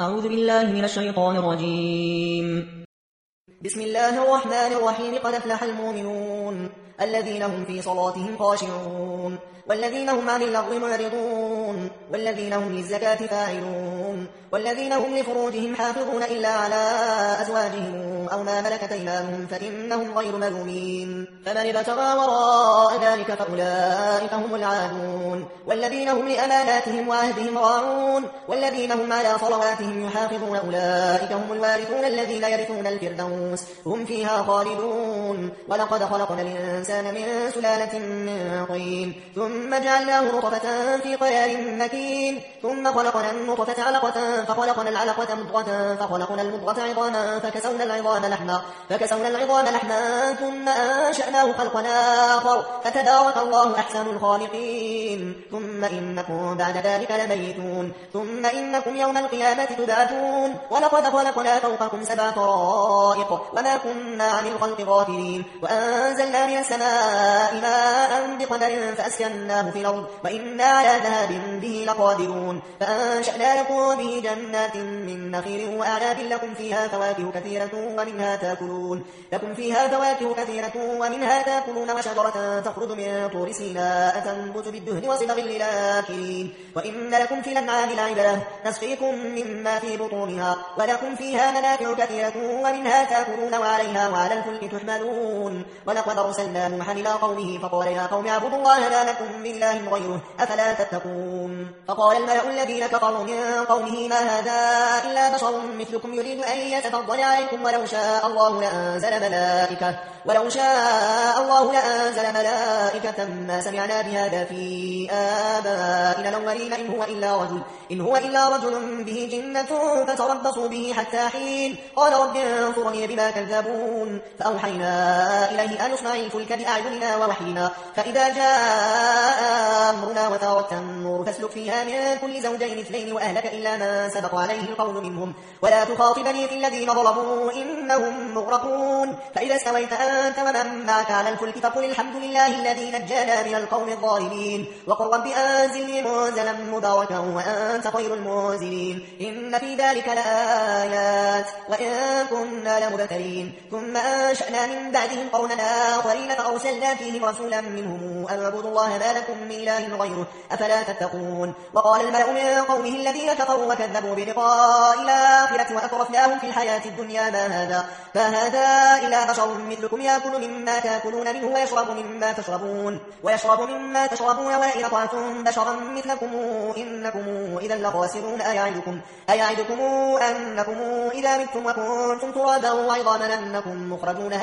أعوذ بالله من الشيطان الرجيم. بسم الله الرحمن الرحيم. قد أفلح المؤمنون الذين هم في صلاتهم خاشعون والذين هم عن اللغو معرضون والذين هم للزكاة فاعلون والذين هم لفروجهم حافظون إلا على أزواجهم أو ما ملكت أيمانهم فإنهم غير ملومين. فمن ابتغى وراء ذلك فأولئك هم العادون والذين هم لأماناتهم وعهدهم راعون والذين هم على صلواتهم يحافظون أولئك هم الوارثون الذين يرثون الفردوس هم فيها خالدون. ولقد خلقنا الإنسان من سلالة من طين ثم جعلناه نطفة في قرار مكين ثم خلقنا النطفة علقة فخلقنا العلقة مضغة فخلقنا المضغة عظاما فكسونا العظام لحما ثم أنشأناه خلقا آخر فتبارك الله أحسن الخالقين. ثم إنكم بعد ذلك لميتون ثم إنكم يوم القيامة تبعثون. ولقد خلقنا فوقكم 7 طرائق وما كنا عن الخلق غافلين وأنزلنا من السماء ماء بقدر فأسكناه في الأرض وإنا على ذهاب به لقادرون. فأنشأنا لكم به جنات من نخيل وأعناب لكم فيها فواكه كثيرة ومنها تأكلون وشجرة تخرج من طور سيناء تنبت بالدهن وصبغ للآكلين. وإن لكم في الأنعام لعبرة نسقيكم مما في بطونها ولكم فيها منافع كثيرة ومنها تأكلون وعليها وعلى الفلك تحملون. ولقد أرسلنا نوحا إلى قومه فقال يا قوم اعبدوا الله ما لكم من إله غيره أفلا تتقون. فقال الملأ الذين كفروا من قومه ما هذا إلا بشر مثلكم يريد أن يتفضل عليكم ولو شاء الله لأنزل ملائكة ما سمعنا بهذا في آبائنا الأولين إن هو إلا رجل به جنة فتربصوا به حتى حين. قال رب انصرني بما كذبون. فأوحينا إليه أن اصنع الفلك بأعيننا ووحينا فإذا جاء أمرنا وفارت النور فاسلك فيها من كل زوجين 2 وأهلك إلا من سبق عليه القول منهم ولا تخاطبني في الذين ظلموا إنهم مغرقون. فإذا استويت أنت ومن معك على الفلك فقل الحمد لله الذي نجانا من القوم الظالمين وقل رب أنزلني منزلا مباركا وأنت خير المنزلين. إن في ذلك لآيات وإن كنا لمبتلين. ثم أنشأنا من بعدهم قرنا آخرين فأرسلنا فيهم رسولا منهم أن اعبدوا الله ما لكم من إله غيره أفلا تتقون. وقال الملأ من قومه الذين كفروا وكذبوا بلقاء الآخرة وأترفناهم في الحياة الدنيا ما هذا إلا بشر مثلكم يأكل مما تأكلون منه ويشرب مما تشربون ولئن أطعتم بشرا مثلكم إنكم إذا لخاسرون. أيعدكم أنكم إذا متم وكنتم ترابا وعظاما أنكم مخرجون.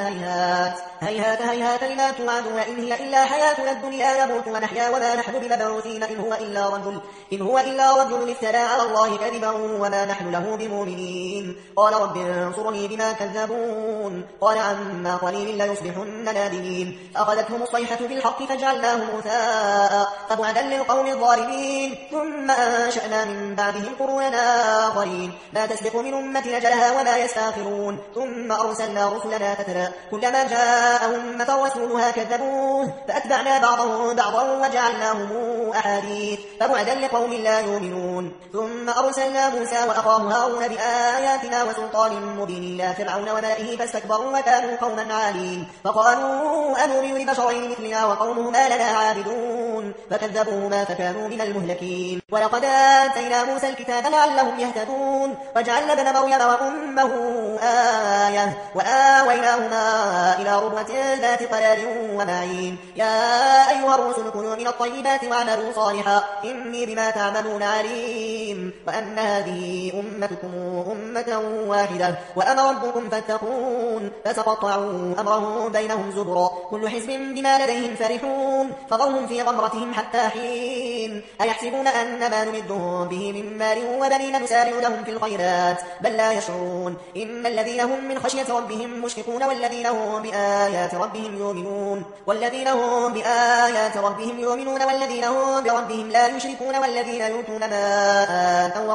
هيهات لما توعدون إن هي إلا حياتنا الدنيا نموت ونحيا وما نحن بمبعوثين إن هو إلا رجل افترى على الله كذبا وما نحن له بمؤمنين. قال رب انصرني بما كذبون. قال عما قليل ليصبحن نادمين. فأخذتهم الصيحة بالحق فجعلناهم غثاء فبعدا للقوم الظالمين. ثم أنشأنا من بعدهم قرونا آخرين ما تسبق من أمة أجلها وما يستأخرون. ثم أرسلنا رسلنا تترى كلما جاء أمة رسولها كذبوه فأتبعنا بعضهم بعضا وجعلناهم أحاديث فبعدا لقوم لا يؤمنون. ثم أرسلنا موسى وأخاه هارون بآياتنا وسلطان مبين إلى فرعون وملئه فاستكبروا وكانوا قوما عالين. فقالوا أنؤمن لبشرين مثلنا وقومهما لنا عابدون فكذبوهما فكانوا من المهلكين. ولقد آتينا موسى الكتاب لعلهم يهتدون وجعلنا ابن مريم وأمه آية وآويناهما إلى ربوة ذات قرار ومعين. يا أيها الرسل كلوا من الطيبات واعملوا صالحا إني بما تعملون عليم. وأن هذه أمتكم أمة واحدة وأنا ربكم فاتقون. فتقطعوا أمرهم بينهم زبرا كل حزب بما لديهم فرحون. فظلهم في غمرتهم حتى حين. أيحسبون أن ما نمدهم به من مال وبنين نسارع لهم في الخيرات بل لا يشعرون. إن الذين هم من خشية ربهم مشفقون والذين هم بآيات ربهم ربهم يؤمنون والذين هم بآيات ربهم يؤمنون والذين هم بربهم لا يشركون والذين يؤتون ما آتوا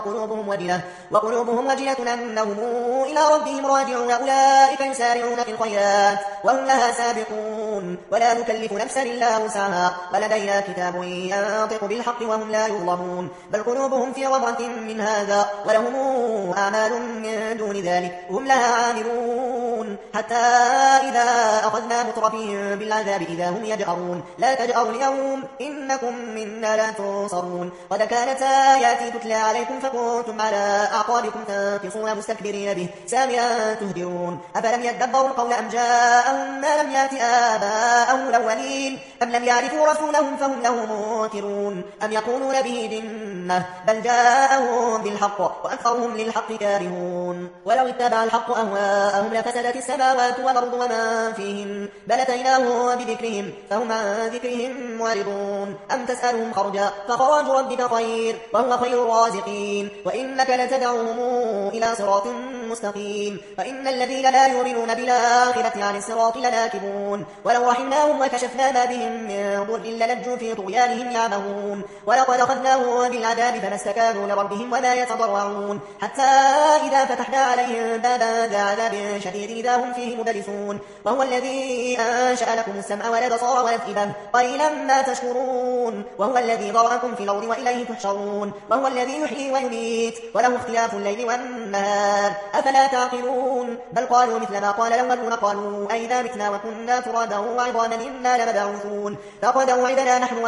وقلوبهم وجلة أنهم إلى ربهم راجعون أولئك يسارعون في الخيرات وهم لها سابقون ولا نكلف نفسا إلا وسعها ولدينا كتاب ينطق بالحق وهم لا يظلمون بل قلوبهم في غمرة من هذا ولهم أعمال من دون ذلك هم لها عاملون حتى إذا أخذنا مترفين بالعذاب إذا هم يجأرون لا تجأروا اليوم إنكم منا لا تنصرون قد كانت آياتي تتلى عليكم فكنتم على أعقابكم تنقصون مستكبرين به سامعا تهدرون أفلم يدبروا القول أم جاءهم ما لم يأت آباءهم الأولين أم لم يعرفوا رسولهم فهم له منكرون أم يقولون به جنة بل جاءهم بالحق وأكثرهم للحق كارهون ولو اتبع الحق أهواءهم لفسدت السماوات والأرض وما فيهن بل أتيناهم بذكرهم فهم عن ذكرهم معرضون أم تسألهم خرجا فخراج ربك خير وهو خير الرازقين وإنك لتدعوهم إلى صراط مستقيم وإن الذين لا يؤمنون بالآخرة عن الصراط لناكبون ولو رحمناهم وكشفنا ما بهم من ضر للجوا في طغيانهم يعمهون ولقد أخذناهم بالعذاب فما استكانوا لربهم ولا يتضرعون حتى إذا فتحنا عليهم بابا ذا عذاب شديد إذا هم فيه مبلسون وهو الذي أنشأ لكم السمع والأبصار والأفئدة قليلا ما تشكرون وهو الذي ذرأكم في الأرض وإليه تحشرون وهو الذي يحيي ويميت وله اختلاف الليل والنهار أفلا تعقلون بل قالوا مثل ما قال الأولون قالوا أئذا متنا وكنا ترابا وعظاما إنا لمبعوثون لقد وعدنا نحن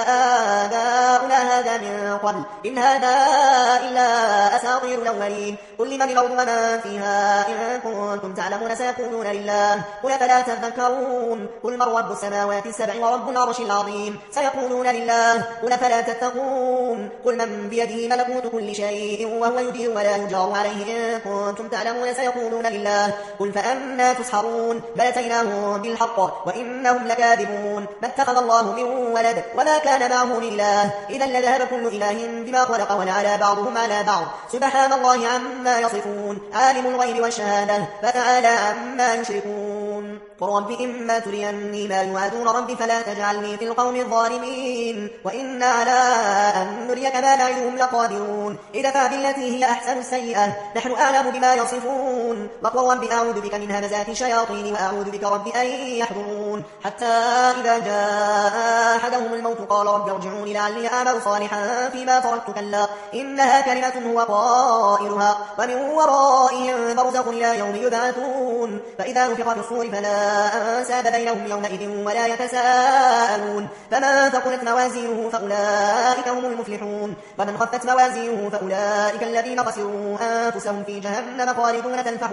وآباؤنا هذا من قبل إن هذا إلا أساطير الأولين قل لمن الأرض ومن فيها إن كنتم تعلمون سيقولون لله قل فلا تذكرون قل من رب السماوات السبع ورب العرش العظيم سيقولون لله قل فلا تتقون قل من بيده ملكوت كل شيء وهو يجير ولا يجار عليه إن كنتم تعلمون سيقولون لله قل فأنا تسحرون بل أتيناهم بالحق وإنهم لكاذبون ما اتخذ الله من ولد وما كان معه لله إذا لذهب كل إله بما خلق ولعلى بعضهم على بعض سبحان الله عما يصفون عالم الغيب والشهادة فتعالى عما يشركون رب إما تريني ما يوعدون رب فلا تجعلني في القوم الظالمين وإنا على أن نريك ما نعدهم لقادرون إذا بالتي هي أحسن السيئة نحن أعلم بما يصفون وقل رب أعوذ بك من همزات الشياطين وأعوذ بك رب أن يحضرون حتى إذا جاء أحدهم الموت قال رب ارجعوني لعلي أعمل صالحا فيما تركت كلا إنها كلمة هو قائلها ومن ورائهم برزخ إلى يوم يبعثون فإذا نفخ في الصور فلا أنساب بينهم يومئذ ولا يتساءلون فمن ثقلت موازينه فأولئك هم المفلحون ومن خفت موازينه فأولئك الذين خسروا أنفسهم في جهنم خالدون تلفح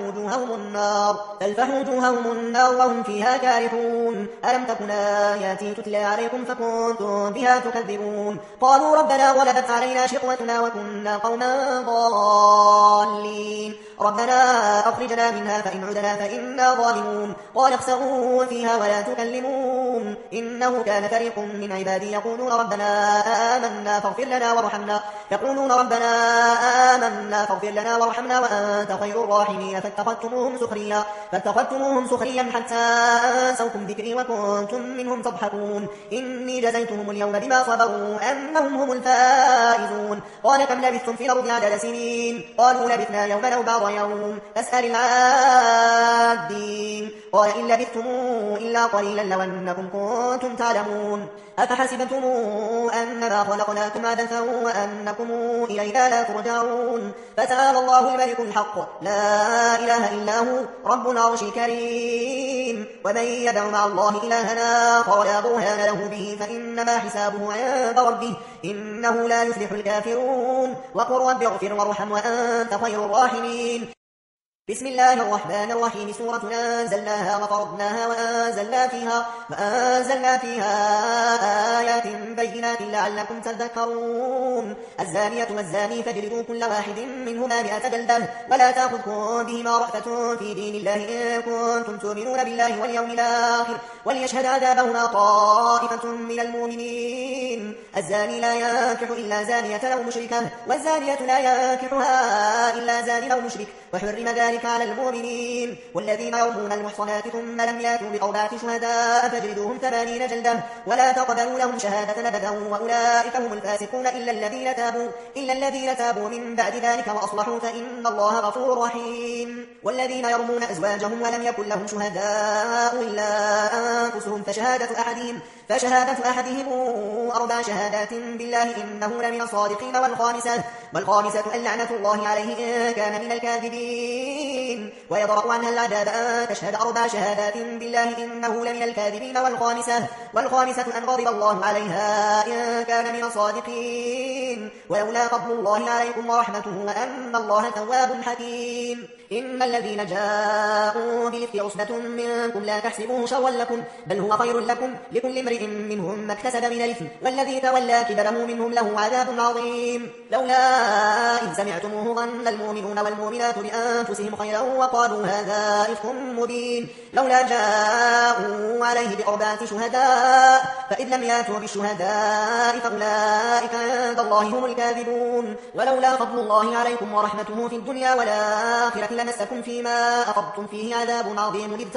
وجوههم النار وهم فيها كارهون ألم تكن آياتي تتلى عليكم فكنتم بها تكذبون قالوا ربنا غلبت علينا شقوتنا وكنا قوما ضالين ربنا أخرجنا منها فإن عدنا فإنا ظالمون قال اخسئوا فيها ولا تكلمون إنه كان فريق من عبادي يقولون ربنا آمنا فاغفر لنا وارحمنا وأنت خير الراحمين فاتخذتموهم سخريا حتى أنسوكم ذكري وكنتم منهم تضحكون إني جزيتهم اليوم بما صبروا أنهم هم الفائزون قال كم لبثتم في الأرض عدد سنين قالوا لبثنا يوما أو بعض يوم فاسأل العادين قال إن لبثتم إلا قليلا لو أنكم كنتم تعلمون أفحسبتم أنما خلقناكم عبثا وأنكم إلينا لا ترجعون فتعالى الله الملك الحق لا إله إلا هو رب العرش الكريم ومن يدع مع الله إلهنا آخر لا برهان له به فإنما حسابه عند ربه إنه لا يفلح الكافرون وقل رب اغفر وارحم وأنت خير الراحمين بسم الله الرحمن الرحيم سورة أنزلناها وفرضناها وأنزلنا فيها آيات بينات لعلكم تذكرون الزانية والزاني فاجلدوا كل واحد منهما 100 جلدة ولا تأخذكم بهما رأفة في دين الله إن كنتم تؤمنون بالله واليوم الآخر وليشهد عذابهما طائفة من المؤمنين الزاني لا ينكح إلا زانية أو مشركة والزانية لا ينكحها إلا زان أو مشرك، وحرم ذلك على المؤمنين. والذين يرمون المحصنات ثم لم يأتوا بأربعة شهداء فاجلدوهم 80 جلدة ولا تقبلوا لهم شهادة أبدا وأولئك هم الفاسقون إلا الذين تابوا من بعد ذلك وأصلحوا فإن الله غفور رحيم. والذين يرمون أزواجهم ولم يكن لهم شهداء إلا أنفسهم فشهادة أحدهم 4 شهادات بالله إنه لمن الصادقين. والخامسة أن لعنة الله عليه إن كان من الكاذبين. ويضرأ عنها العذاب أن تشهد 4 شهادات بالله إنه لمن الكاذبين. والخامسة أن غضب الله عليها إن كان من الصادقين. ولولا فضل الله عليكم ورحمته وأن الله تواب حكيم. إن الذين جاءوا بالإفك عصبة منكم لا تحسبوه شرا لكم بل هو خير لكم لكل امرئ منهم ما اكتسب من الإثم والذي تولى كبره منهم له عذاب عظيم. لولا إذ سمعتموه ظن المؤمنون والمؤمنات بأنفسهم خيرا وقالوا هذا إفك مبين. لولا جاءوا عليه ب4 شهداء فإذ لم ياتوا بالشهداء فأولئك عند الله هم الكاذبون. ولولا فضل الله عليكم ورحمته في الدنيا والآخرة لمسكم فيما أخذتم فيه عذاب عظيم إذ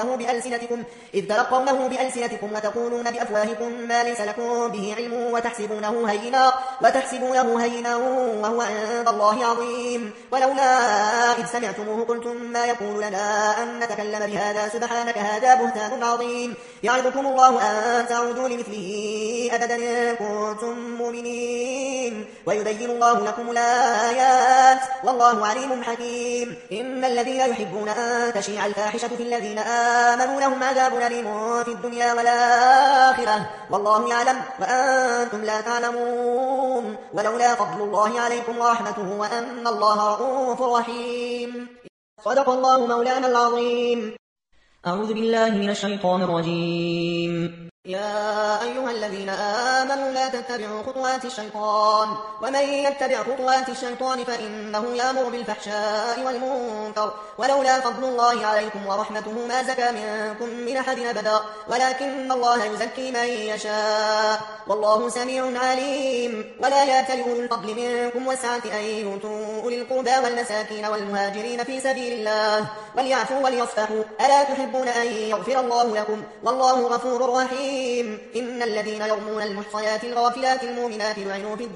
تلقونه بألسنتكم وتقولون بأفواهكم ما ليس لكم به علم وتحسبونه هينا وهو عند الله عظيم. ولولا إذ سمعتموه قلتم ما يكون لنا أن نتكلم بهذا سبحانك هذا بهتان عظيم. يعظكم الله أن تعودوا لمثله أبدا إن كنتم مؤمنين ويبين الله لكم الآيات والله عليم حكيم. إن الذين يحبون أن تشيع الفاحشة في الذين آمنوا لهم عذاب أليم في الدنيا والآخرة والله يعلم وأنتم لا تعلمون. ولولا فضل الله عليكم ورحمته وأن الله رؤوف رحيم. صدق الله مولانا العظيم. أعوذ بالله من الشيطان الرجيم. يا أيها الذين آمنوا لا تتبعوا خطوات الشيطان ومن يتبع خطوات الشيطان فإنه يأمر بالفحشاء والمنكر. ولولا فضل الله عليكم ورحمته ما زكى منكم من أحد أبدا ولكن الله يزكي من يشاء والله سميع عليم. ولا يأتل أولو الفضل منكم والسعة أن يؤتوا أولي القربى والمساكين والمهاجرين في سبيل الله وليعفوا وليصفحوا ألا تحبون أن يغفر الله لكم والله غفور رحيم. إن الذين يرمون المحصنات الغافلات المؤمنات لعنوا في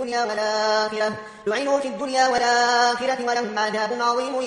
الدنيا والآخرة ولهم عذاب عظيم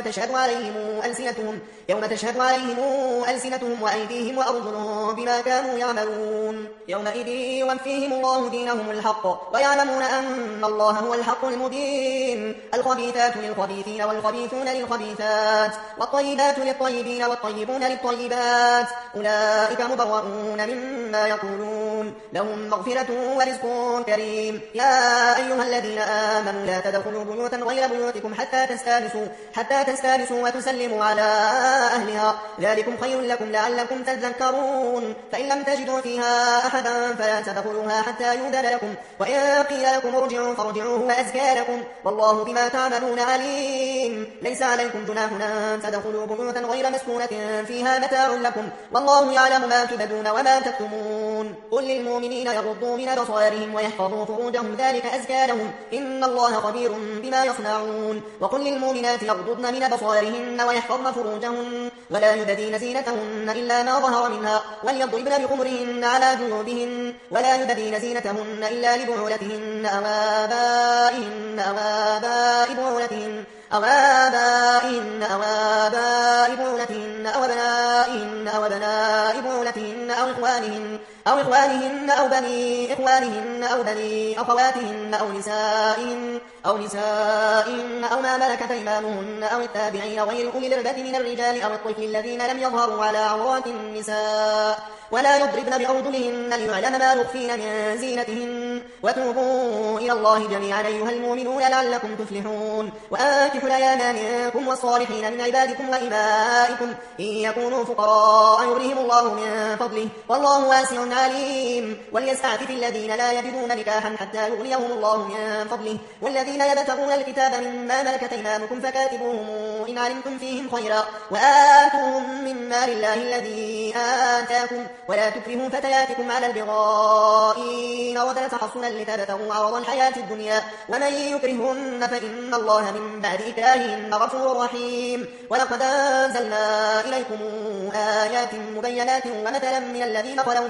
يوم تشهد عليهم ألسنتهم وأيديهم وأرجلهم بما كانوا يعملون. يومئذ يوفيهم الله دينهم الحق ويعلمون أن الله هو الحق المبين. الخبيثات للخبيثين والخبيثون للخبيثات والطيبات للطيبين والطيبون للطيبات أولئك مبرؤون مما يقولون لهم مغفرة ورزق كريم. يا أيها الذين آمنوا لا تدخلوا بيوتا غير بيوتكم حتى تستانسوا وتسلموا على أهلها ذلكم خير لكم لعلكم تذكرون. فإن لم تجدوا فيها أحدا فلا تدخلوها حتى يؤذن لكم وإن قيل لكم ارجعوا فارجعوا هو أزكى لكم والله بما تعملون عليم. ليس عليكم جناح أن تدخلوا بيوتا غير مسكونة فيها متاع لكم والله يعلم ما تبدون وما تكتمون. قل للمؤمنين يغضوا من أبصارهم ويحفظوا فروجهم ذلك أزكى لهم إن الله خبير بما يصنعون. وقل للمؤمنات يغضضن من أبصارهن ويحفظن فروجهن ولا يبدين زينتهن إلا ما ظهر منها وليضربن بخمرهن على جيوبهن ولا يبدين زينتهن إلا لبعولتهن أو آبائهن أو آباء بعولتهن أو أبنائهن أو أبناء بعولتهن أو إخوانهن أو بني إخوانهن أو بني أخواتهن أو نسائهن أو ما ملكت أيمانهن أو التابعين غير أولي الإربة من الرجال أو الطفل الذين لم يظهروا على عورات النساء ولا يضربن بأرجلهن ليعلم ما يخفين من زينتهن. وتوبوا إلى الله جميعا أيها المؤمنون لعلكم تفلحون. وأنكحوا الأيام منكم والصالحين من عبادكم وإمائكم إن يكونوا فقراء يغنيهم الله من فضله والله واسع عليم. وليستعفف الذين لا يجدون نكاحا حتى يغنيهم الله من فضله والذين يبتغون الكتاب مما ملكت أيمانكم فكاتبوهم إن علمتم فيهم خيرا وآتوهم من مال الله الذي آتاكم ولا تكرهوا فتياتكم على البغاء إن أردنا تحصنا تحصنا لتبتغوا عرض الحياة الدنيا ومن يكرهن فإن الله من بعد إكراههن غفور رحيم. ولقد أنزلنا إليكم آيات مبينات ومثلا من الذين خلوا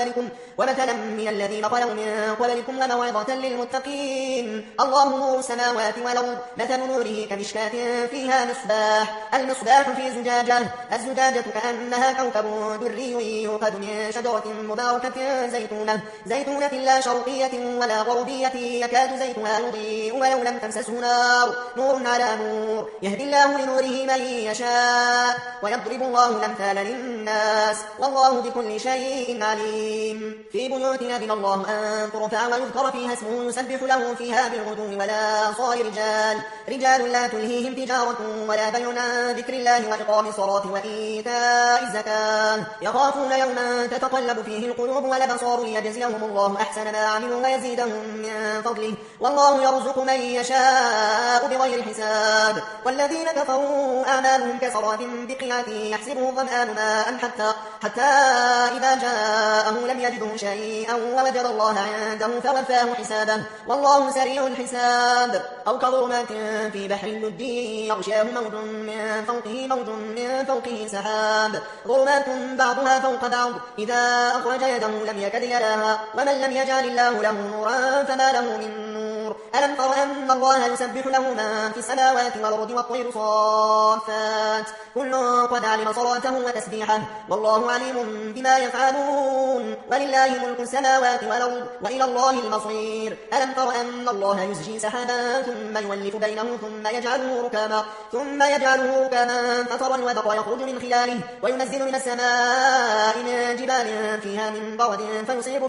من قبلكم وموعظة للمتقين. الله نور السماوات والأرض مثل نوره كمشكاة فيها المصباح في الزجاجة كأنها كوكب دري يوقد من شجرة مباركة زيتونة لا شرقية ولا غربية يكاد زيتها يضيء ولو لم تمسسه نور على نور يهدي الله لنوره من يشاء ويضرب الله الأمثال للناس والله بكل شيء عليم. في بيوت أذن الله أن ترفع ويذكر فيها اسمه يسبح له فيها بالغدو ولا صال رجال لا تلهيهم تجارة ولا بيع عن ذكر الله وإقام الصلاة وإيتاء الزكاة يخافون يوما تتقلب فيه القلوب والأبصار ليجزيهم الله أحسن ما عملوا ويزيدهم من فضله والله يرزق من يشاء بغير حساب. والذين كفروا أعمالهم كسراب بقيعة يحسبه الظمآن ماء حتى إذا جاءه لم يجده شيئا ووجد الله عنده فوفاه حسابه والله سريع الحساب. أو كظلمات في بحر اللجي يغشاه موج من فوقه سحاب ظلمات بعضها فوق بعض إذا أخرج يده لم يكد يراها ومن لم يجعل الله له نورا فما له من نور. ألم تر أن الله يسبح له من في السماوات والأرض والطير صافات كل قد علم صلاته وتسبيحه والله عليم بما يفعلون ولله ملك السماوات والأرض وإلى الله المصير. ألم تر أن الله يزجي سحابا ثم يولف بينه ثم يجعله ركاما فترى الودق يخرج من خلاله وينزل من السماء من جبال فيها من برد فيصيب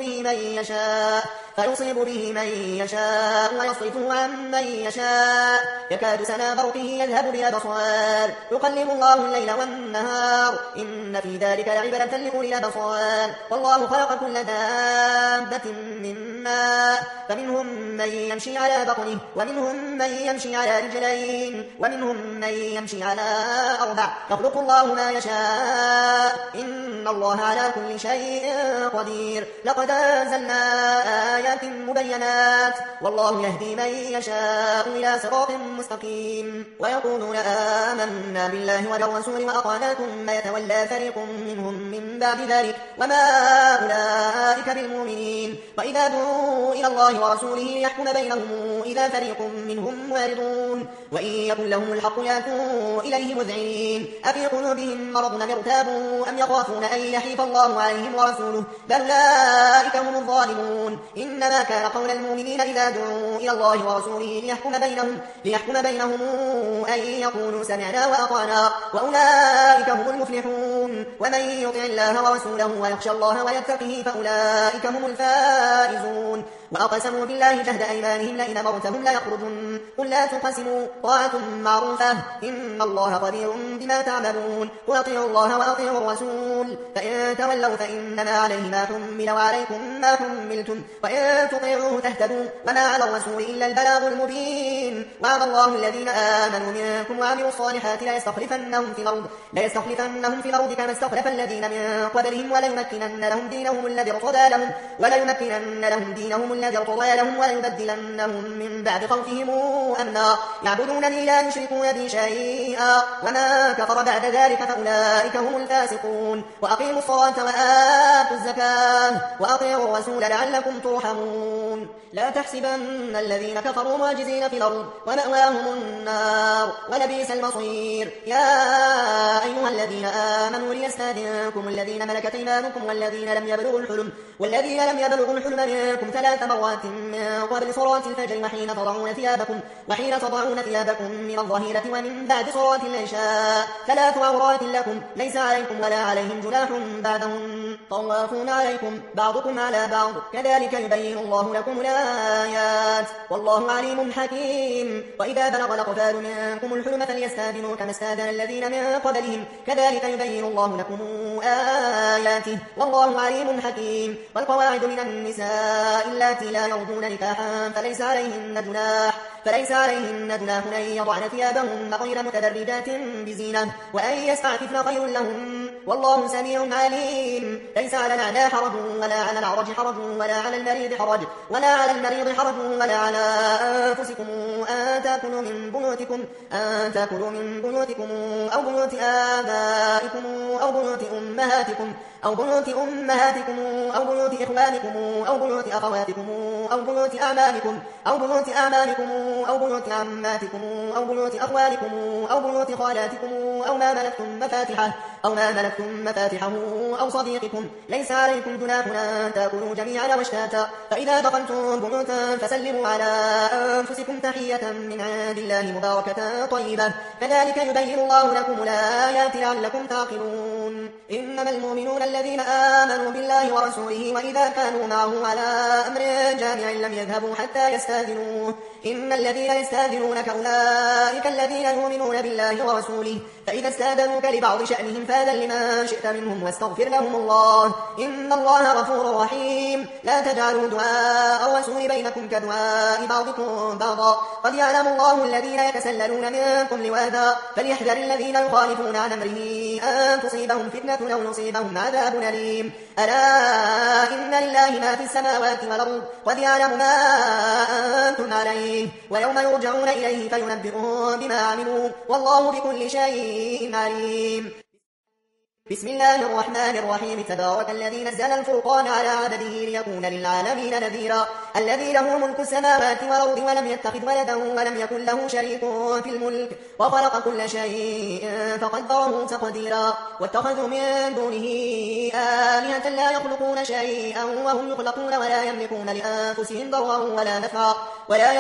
به من يشاء ويصرفه عن من يشاء يكاد سنا برقه يذهب بالأبصار يقلب الله الليل والنهار إن في ذلك لعبرة لأولي الأبصار. والله خلق كل دابة من ماء فمنهم من يمشي على بطنه ومنهم من يمشي على رجلين ومنهم من يمشي على 4 يخلق الله ما يشاء إن الله على كل شيء قدير. لقد أنزلنا آيات مبينات والله يهدي من يشاء إلى صراط مستقيم. ويقولون آمنا بالله وبالرسول وأطعنا ثم يتولى فريق منهم من بعد ذلك وما أولئك بالمؤمنين. وإذا دعوا إلى الله ورسوله ليحكم بينهم إذا فريق منهم معرضون وإن يكن لهم الحق يأتوا إليه مذعنين. أفي قلوبهم مرض أم ارتابوا أم يخافون أن يحيف الله عليهم ورسوله بل أولئك هم الظالمون. إنما كان قول المؤمنين إذا دعوا إلى الله ورسوله ليحكم بينهم أن يقولوا سمعنا وأطعنا وأولئك هم المفلحون. ومن يطع الله ورسوله ويخشى الله ويتقه فأولئك هم الفائزون. وأقسموا بالله جهد أيمانهم لئن أمرتهم ليخرجن قل لا تقسموا طاعة معروفة إن الله خبير بما تعملون. قل أطيعوا الله وأطيعوا الرسول فإن تولوا فإنما عليه ما حمل وعليكم ما حملتم وإن تطيعوه تهتدوا وما على الرسول إلا البلاغ المبين. وعد الله الذين آمنوا منكم وعملوا الصالحات ليستخلفنهم في الأرض كما استخلف الذين من قبلهم وليمكنن لهم دينهم الذي ارتضى لهم وليبدلنهم من بعد خوفهم أمنا يعبدونني لا يشركون بي شيئا وما كفر بعد ذلك فأولئك هم الفاسقون. وأقيموا الصلاة وآتوا الزكاة وأطيعوا الرسول لعلكم ترحمون. لا تحسبن الذين كفروا معجزين في الأرض ومأواهم النار ولبئس المصير. يا أيها الذين آمنوا ليستأذنكم الذين ملكت أيمانكم والذين لم يبلغوا الحلم منكم 3 مرات من قبل صلاة الفجر وحين تضعون ثيابكم من الظهيرة ومن بعد صلاة العشاء 3 عورات لكم ليس عليكم ولا عليهم جناح بعدهم طوافون عليكم بعضكم على بعض كذلك يبين الله لكم الآيات والله عليم حكيم. وإذا بلغ الأطفال منكم الحلم فليستأذنوا كما استأذن الذين من قبلهم كذلك يبين الله لكم آياته والله عليم حكيم. والقواعد من النساء اللاتي لا يرجون نكاحا فليس عليهن جناح فليس عليهن جناح أن يضعن ثيابهن غير متبرجات بزينة وأن يستعففن خير لهن والله سميع عليم. ليس على الأعلى حرج ولا على الأعرج حرج ولا على المريض حرج ولا على أنفسكم أن تأكلوا من بيوتكم أو بيوت آبائكم أو بيوت أمهاتكم أو بيوت إخوانكم أو بيوت أخواتكم أو بيوت أعمامكم أو بيوت عماتكم أو بيوت أخوالكم أو بيوت خالاتكم أو ما ملكتم مفاتحه أو صديقكم. ليس عليكم جناح أن تأكلوا جميعا واشتاتا. فإذا دخلتم بيوتا فسلموا على أنفسكم تحية من عند الله مباركة طيبة كذلك يبين الله لكم الآيات لعلكم تعقلون. إنما المؤمنون الذين آمنوا بالله ورسوله وإذا كانوا معه على أمر جامع لم يذهبوا حتى يستأذنوه. إن الذين يستأذنونك أولئك الذين يؤمنون بالله ورسوله فإذا استأذنوك لبعض شأنهم فأذن لمن شئت منهم واستغفر لهم الله إن الله غفور رحيم. لا تجعلوا دعاء الرسول بينكم كدعاء بعضكم بعضا قد يعلم الله الذين يتسللون منكم لواذا فليحذر الذين يخالفون عن أمره أن تصيبهم فتنة أو يصيبهم عذاب أليم. ألا إن لله ما في السماوات والأرض قد يعلم ما أنتم عليه ويوم يرجعون إليه فينبئهم بما عملوا والله بكل شيء عليم. بسم الله الرحمن الرحيم. تبارك الذي نزل الفرقان على عبده ليكون للعالمين نذيرا. الذي له ملك السماوات والأرض ولم يتخذ ولدا ولم يكن له شريك في الملك وخلق كل شيء فقدره تقديرا. واتخذوا من دونه آلهة لا يخلقون شيئا وهم يخلقون ولا يملكون لأنفسهم ضرا ولا نفعا ولا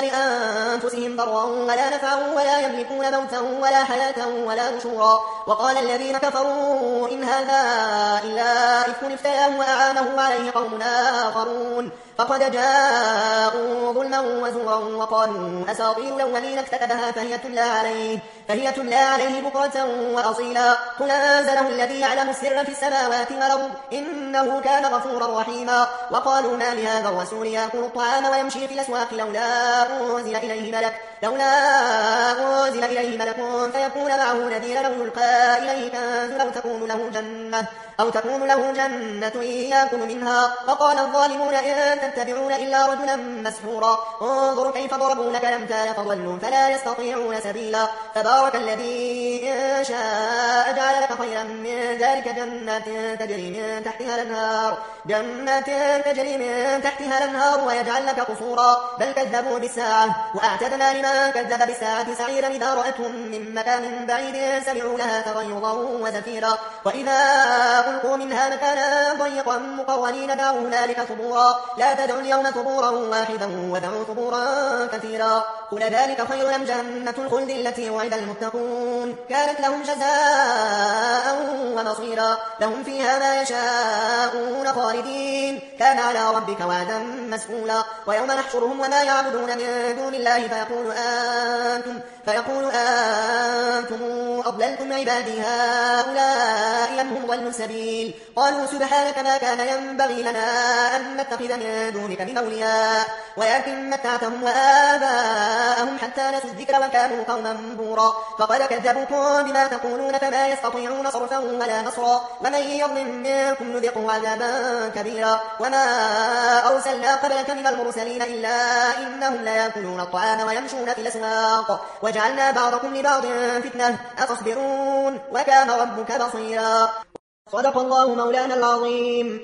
يملكون موتا ولا حياة ولا نشورا. وقال الذين كفروا إن هذا إلا إفك افتراه وأعانه عليه قوم آخرون فقد جاءوا ظلما وزورا وقالوا أساطير الأولين اكتتبها فهي تملى عليه بكرة وأصيلا. قل أنزله الذي يعلم السر في السماوات والأرض إنه كان غفورا رحيما. وقالوا ما لهذا الرسول يأكل الطعام ويمشي في الأسواق لولا أنزل إليه ملك فيكون معه نذيرا أو يلقى إليه كنز أو تكون له جنة يأكل منها. وقال الظالمون إن تتبعون إلا رجلا مسحورا. انظروا كيف ضربوا لك الأمثال فضلوا فلا يستطيعون سبيلا. تبارك الذي إن شاء جعل لك خيرا من ذلك جنات تجري من تحتها الأنهار ويجعل لك قصورا بل كذبوا بالساعة وأعتدنا لمن كذب بالساعة سعيرا إذا رأتهم من مكان بعيد سمعوا لها تغيظا وزفيرا. وإذا ألقوا منها مكانا ضيقا مقرنين دعوا هنالك ثبورا لا تدعوا اليوم ثبورا واحدا ودعوا ثبورا كثيرا. قل ذلك خير أم جنة الخلد التي وعد المتقون كانت لهم جزاء ومصيرا لهم فيها ما يشاءون خالدين كان على ربك وعدا مسئولا. ويوم نحشرهم وما يعبدون من دون الله فيقول أنتم أضللتم عبادي هؤلاء أم هم ضلوا السبيل قالوا سبحانك ما كان ينبغي لنا أن نتخذ من دونك من أولياء ولكن متعتهم وآباءهم حتى نسوا الذكر وكانوا قوما بورا. فقد كذبوكم بما تقولون فما يستطيعون صرفا ولا نصرا ومن يظلم منكم نذقه عذابا كبيرا. وما أرسلنا قبلك من المرسلين إلا إنهم لا يأكلون الطعام ويمشون في الأسواق وجعلنا بعضكم لبعض فتنة أتصبرون وكان ربك بصيرا. صدق الله مولانا العظيم.